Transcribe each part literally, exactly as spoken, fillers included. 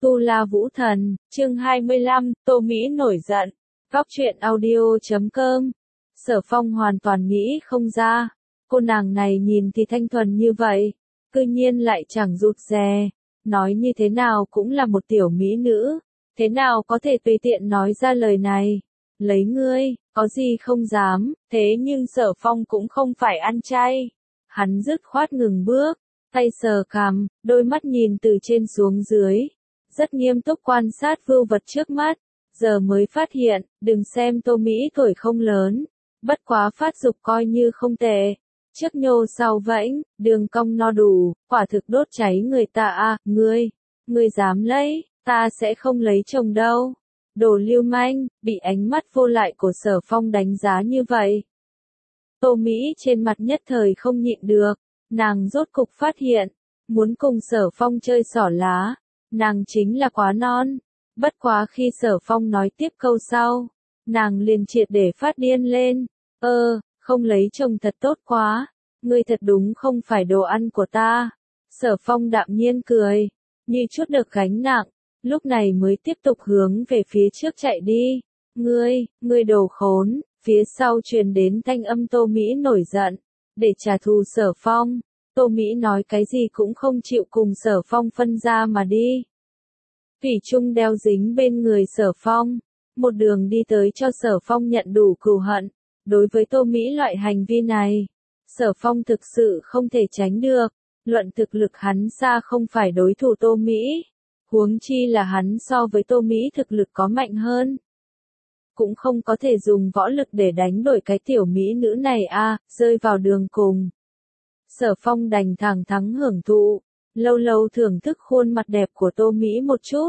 Tu La Vũ Thần, chương hai mươi lăm, Tô Mỹ nổi giận. Góc truyện audio chấm com. Sở Phong hoàn toàn nghĩ không ra, cô nàng này nhìn thì thanh thuần như vậy, cư nhiên lại chẳng rụt rè, nói như thế nào cũng là một tiểu mỹ nữ, thế nào có thể tùy tiện nói ra lời này. Lấy ngươi, có gì không dám, thế nhưng Sở Phong cũng không phải ăn chay. Hắn dứt khoát ngừng bước, tay sờ cằm, đôi mắt nhìn từ trên xuống dưới, rất nghiêm túc quan sát vưu vật trước mắt, giờ mới phát hiện, đừng xem Tô Mỹ tuổi không lớn, bất quá phát dục coi như không tệ, trước nhô sau vãnh, đường cong no đủ, quả thực đốt cháy người ta à, ngươi, ngươi dám lấy, ta sẽ không lấy chồng đâu. Đồ lưu manh, bị ánh mắt vô lại của Sở Phong đánh giá như vậy. Tô Mỹ trên mặt nhất thời không nhịn được, nàng rốt cục phát hiện, muốn cùng Sở Phong chơi xỏ lá, nàng chính là quá non. Bất quá khi Sở Phong nói tiếp câu sau, nàng liền triệt để phát điên lên, ơ, không lấy chồng thật tốt quá, ngươi thật đúng không phải đồ ăn của ta. Sở Phong đạm nhiên cười, như chút được gánh nặng, lúc này mới tiếp tục hướng về phía trước chạy đi. Ngươi, ngươi đồ khốn, phía sau truyền đến thanh âm Tô Mỹ nổi giận, để trả thù Sở Phong. Tô Mỹ nói cái gì cũng không chịu cùng Sở Phong phân ra mà đi. Thủy chung đeo dính bên người Sở Phong, một đường đi tới cho Sở Phong nhận đủ cừu hận. Đối với Tô Mỹ loại hành vi này, Sở Phong thực sự không thể tránh được, luận thực lực hắn xa không phải đối thủ Tô Mỹ, huống chi là hắn so với Tô Mỹ thực lực có mạnh hơn. Cũng không có thể dùng võ lực để đánh đổi cái tiểu mỹ nữ này a, à, rơi vào đường cùng. Sở Phong đành thẳng thắn hưởng thụ, lâu lâu thưởng thức khuôn mặt đẹp của Tô Mỹ một chút,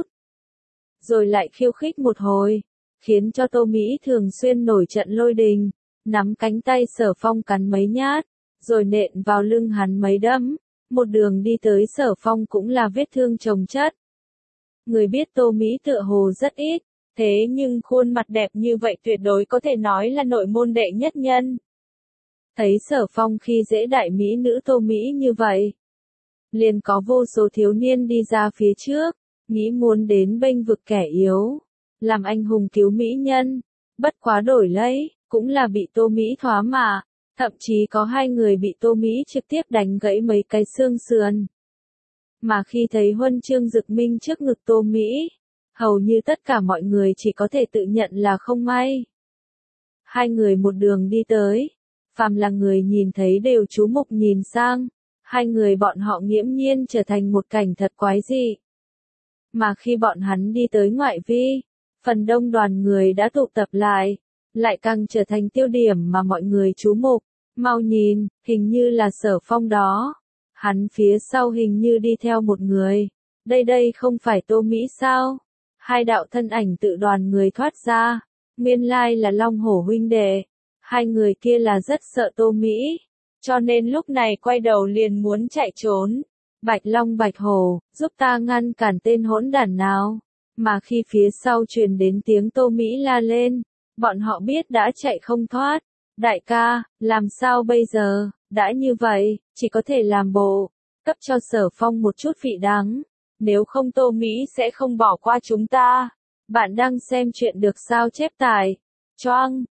rồi lại khiêu khích một hồi, khiến cho Tô Mỹ thường xuyên nổi trận lôi đình, nắm cánh tay Sở Phong cắn mấy nhát, rồi nện vào lưng hắn mấy đấm, một đường đi tới Sở Phong cũng là vết thương chồng chất. Người biết Tô Mỹ tựa hồ rất ít, thế nhưng khuôn mặt đẹp như vậy tuyệt đối có thể nói là nội môn đệ nhất nhân. Thấy Sở Phong khi dễ đại mỹ nữ Tô Mỹ như vậy, liền có vô số thiếu niên đi ra phía trước, nghĩ muốn đến bênh vực kẻ yếu, làm anh hùng cứu mỹ nhân, bất quá đổi lấy, cũng là bị Tô Mỹ thoá mạ, thậm chí có hai người bị Tô Mỹ trực tiếp đánh gãy mấy cái xương sườn. Mà khi thấy huân chương Dực Minh trước ngực Tô Mỹ, hầu như tất cả mọi người chỉ có thể tự nhận là không may. Hai người một đường đi tới, phàm là người nhìn thấy đều chú mục nhìn sang, hai người bọn họ nghiễm nhiên trở thành một cảnh thật quái dị. Mà khi bọn hắn đi tới ngoại vi, phần đông đoàn người đã tụ tập lại, lại càng trở thành tiêu điểm mà mọi người chú mục. Mau nhìn, hình như là Sở Phong đó. Hắn phía sau hình như đi theo một người. Đây đây không phải Tô Mỹ sao? Hai đạo thân ảnh tự đoàn người thoát ra. Nguyên lai là Long Hổ huynh đệ. Hai người kia là rất sợ Tô Mỹ, cho nên lúc này quay đầu liền muốn chạy trốn. Bạch Long Bạch Hổ, giúp ta ngăn cản tên hỗn đản nào. Mà khi phía sau truyền đến tiếng Tô Mỹ la lên, bọn họ biết đã chạy không thoát. Đại ca, làm sao bây giờ, đã như vậy, chỉ có thể làm bộ, cấp cho Sở Phong một chút vị đắng, nếu không Tô Mỹ sẽ không bỏ qua chúng ta. Bạn đang xem chuyện được sao chép tải. Choang,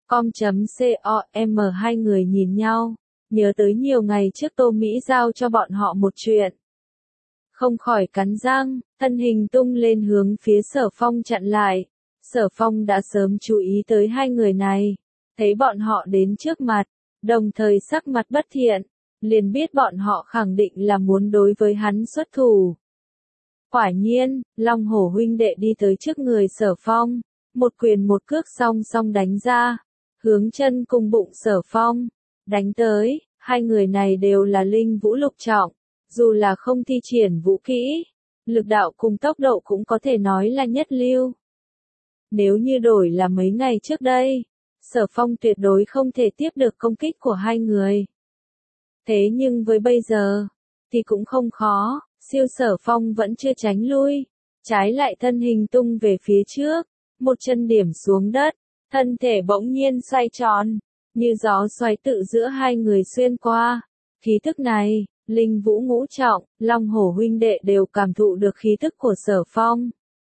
com.com hai người nhìn nhau, nhớ tới nhiều ngày trước Tô Mỹ giao cho bọn họ một chuyện. Không khỏi cắn răng, thân hình tung lên hướng phía Sở Phong chặn lại. Sở Phong đã sớm chú ý tới hai người này, thấy bọn họ đến trước mặt, đồng thời sắc mặt bất thiện, liền biết bọn họ khẳng định là muốn đối với hắn xuất thủ. Quả nhiên, Long Hổ huynh đệ đi tới trước người Sở Phong, một quyền một cước song song đánh ra, hướng chân cùng bụng Sở Phong, đánh tới. Hai người này đều là linh vũ lục trọng, dù là không thi triển vũ kỹ, lực đạo cùng tốc độ cũng có thể nói là nhất lưu. Nếu như đổi là mấy ngày trước đây, Sở Phong tuyệt đối không thể tiếp được công kích của hai người. Thế nhưng với bây giờ, thì cũng không khó, siêu Sở Phong vẫn chưa tránh lui, trái lại thân hình tung về phía trước, một chân điểm xuống đất, thân thể bỗng nhiên xoay tròn, như gió xoáy tự giữa hai người xuyên qua. Khí tức này, linh vũ ngũ trọng, Long Hổ huynh đệ đều cảm thụ được khí tức của Sở Phong.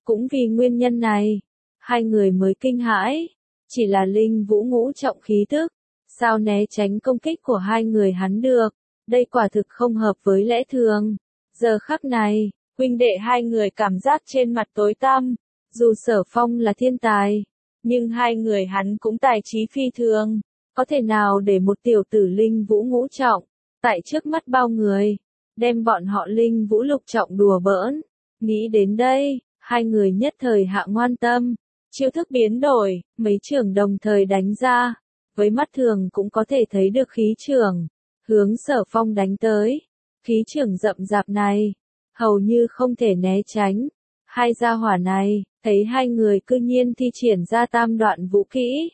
Cũng vì nguyên nhân này, hai người mới kinh hãi, chỉ là linh vũ ngũ trọng khí tức, sao né tránh công kích của hai người hắn được, đây quả thực không hợp với lẽ thường. Giờ khắc này, huynh đệ hai người cảm giác trên mặt tối tăm, dù Sở Phong là thiên tài, nhưng hai người hắn cũng tài trí phi thường, có thể nào để một tiểu tử linh vũ ngũ trọng, tại trước mắt bao người, đem bọn họ linh vũ lục trọng đùa bỡn. Nghĩ đến đây, hai người nhất thời hạ ngoan tâm, chiêu thức biến đổi, mấy chưởng đồng thời đánh ra, với mắt thường cũng có thể thấy được khí chưởng, hướng Sở Phong đánh tới. Khí chưởng rậm rạp này, hầu như không thể né tránh. Hai gia hỏa này, thấy hai người cư nhiên thi triển ra tam đoạn vũ kỹ.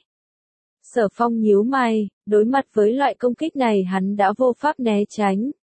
Sở Phong nhíu mày, đối mặt với loại công kích này hắn đã vô pháp né tránh.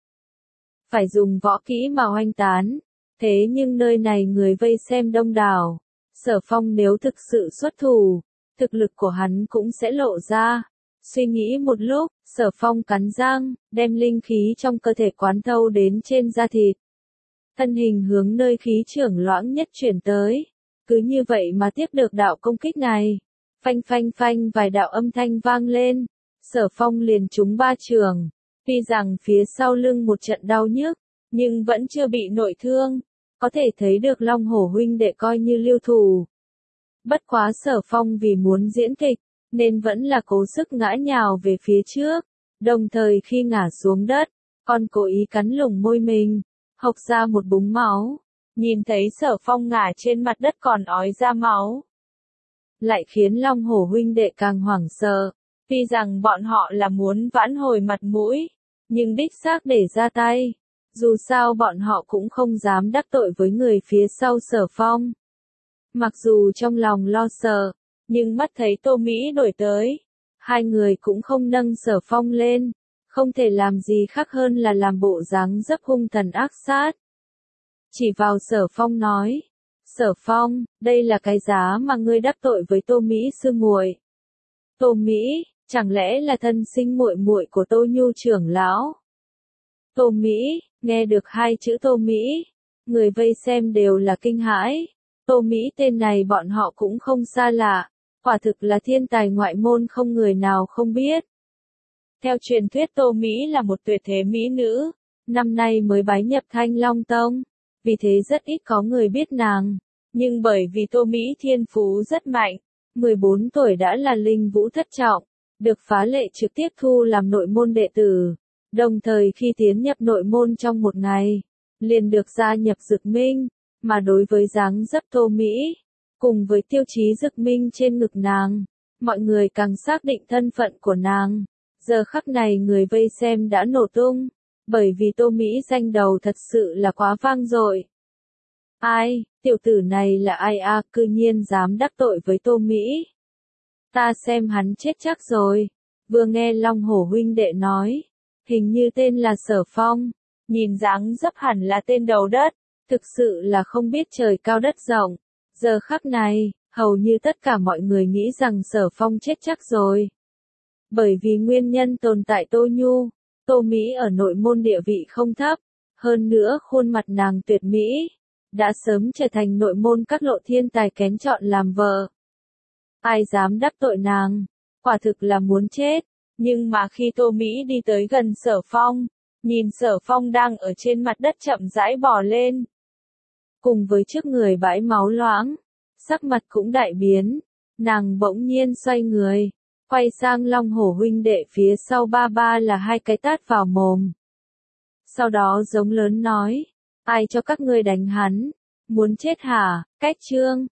Phải dùng võ kỹ mà oanh tán. Thế nhưng nơi này người vây xem đông đảo. Sở Phong nếu thực sự xuất thủ, thực lực của hắn cũng sẽ lộ ra. Suy nghĩ một lúc, Sở Phong cắn răng, đem linh khí trong cơ thể quán thâu đến trên da thịt. Thân hình hướng nơi khí chưởng loãng nhất chuyển tới. Cứ như vậy mà tiếp được đạo công kích này. Phanh phanh phanh vài đạo âm thanh vang lên. Sở Phong liền trúng ba chưởng. Tuy rằng phía sau lưng một trận đau nhức, nhưng vẫn chưa bị nội thương. Có thể thấy được Long Hổ huynh đệ coi như lưu thủ. Bất quá Sở Phong vì muốn diễn kịch, nên vẫn là cố sức ngã nhào về phía trước. Đồng thời khi ngã xuống đất, còn cố ý cắn lủng môi mình, hộc ra một búng máu. Nhìn thấy Sở Phong ngã trên mặt đất còn ói ra máu, lại khiến Long Hổ huynh đệ càng hoảng sợ. Tuy rằng bọn họ là muốn vãn hồi mặt mũi, nhưng đích xác để ra tay. Dù sao bọn họ cũng không dám đắc tội với người phía sau Sở Phong. Mặc dù trong lòng lo sợ, nhưng mắt thấy Tô Mỹ đổi tới, hai người cũng không nâng Sở Phong lên, không thể làm gì khác hơn là làm bộ dáng dấp hung thần ác sát. Chỉ vào Sở Phong nói, Sở Phong, đây là cái giá mà ngươi đắc tội với Tô Mỹ sư muội. Tô Mỹ, chẳng lẽ là thân sinh muội muội của Tô Nhu trưởng lão? Tô Mỹ, nghe được hai chữ Tô Mỹ, người vây xem đều là kinh hãi. Tô Mỹ tên này bọn họ cũng không xa lạ, quả thực là thiên tài ngoại môn không người nào không biết. Theo truyền thuyết Tô Mỹ là một tuyệt thế mỹ nữ, năm nay mới bái nhập Thanh Long Tông, vì thế rất ít có người biết nàng. Nhưng bởi vì Tô Mỹ thiên phú rất mạnh, mười bốn tuổi đã là linh vũ thất trọng, được phá lệ trực tiếp thu làm nội môn đệ tử. Đồng thời khi tiến nhập nội môn trong một ngày, liền được gia nhập Dực Minh, mà đối với dáng dấp Tô Mỹ, cùng với tiêu chí Dực Minh trên ngực nàng, mọi người càng xác định thân phận của nàng. Giờ khắc này người vây xem đã nổ tung, bởi vì Tô Mỹ danh đầu thật sự là quá vang dội. Ai, tiểu tử này là ai a, cư nhiên dám đắc tội với Tô Mỹ. Ta xem hắn chết chắc rồi. Vừa nghe Long Hổ huynh đệ nói, hình như tên là Sở Phong, nhìn dáng dấp hẳn là tên đầu đất, thực sự là không biết trời cao đất rộng. Giờ khắc này, hầu như tất cả mọi người nghĩ rằng Sở Phong chết chắc rồi. Bởi vì nguyên nhân tồn tại Tô Nhu, Tô Mỹ ở nội môn địa vị không thấp, hơn nữa khuôn mặt nàng tuyệt mỹ, đã sớm trở thành nội môn các lộ thiên tài kén chọn làm vợ. Ai dám đắc tội nàng, quả thực là muốn chết. Nhưng mà khi Tô Mỹ đi tới gần Sở Phong, nhìn Sở Phong đang ở trên mặt đất chậm rãi bò lên, cùng với trước người bãi máu loãng, sắc mặt cũng đại biến, nàng bỗng nhiên xoay người, quay sang Long Hổ huynh đệ phía sau ba ba là hai cái tát vào mồm. Sau đó giống lớn nói, ai cho các ngươi đánh hắn, muốn chết hả, cách trương.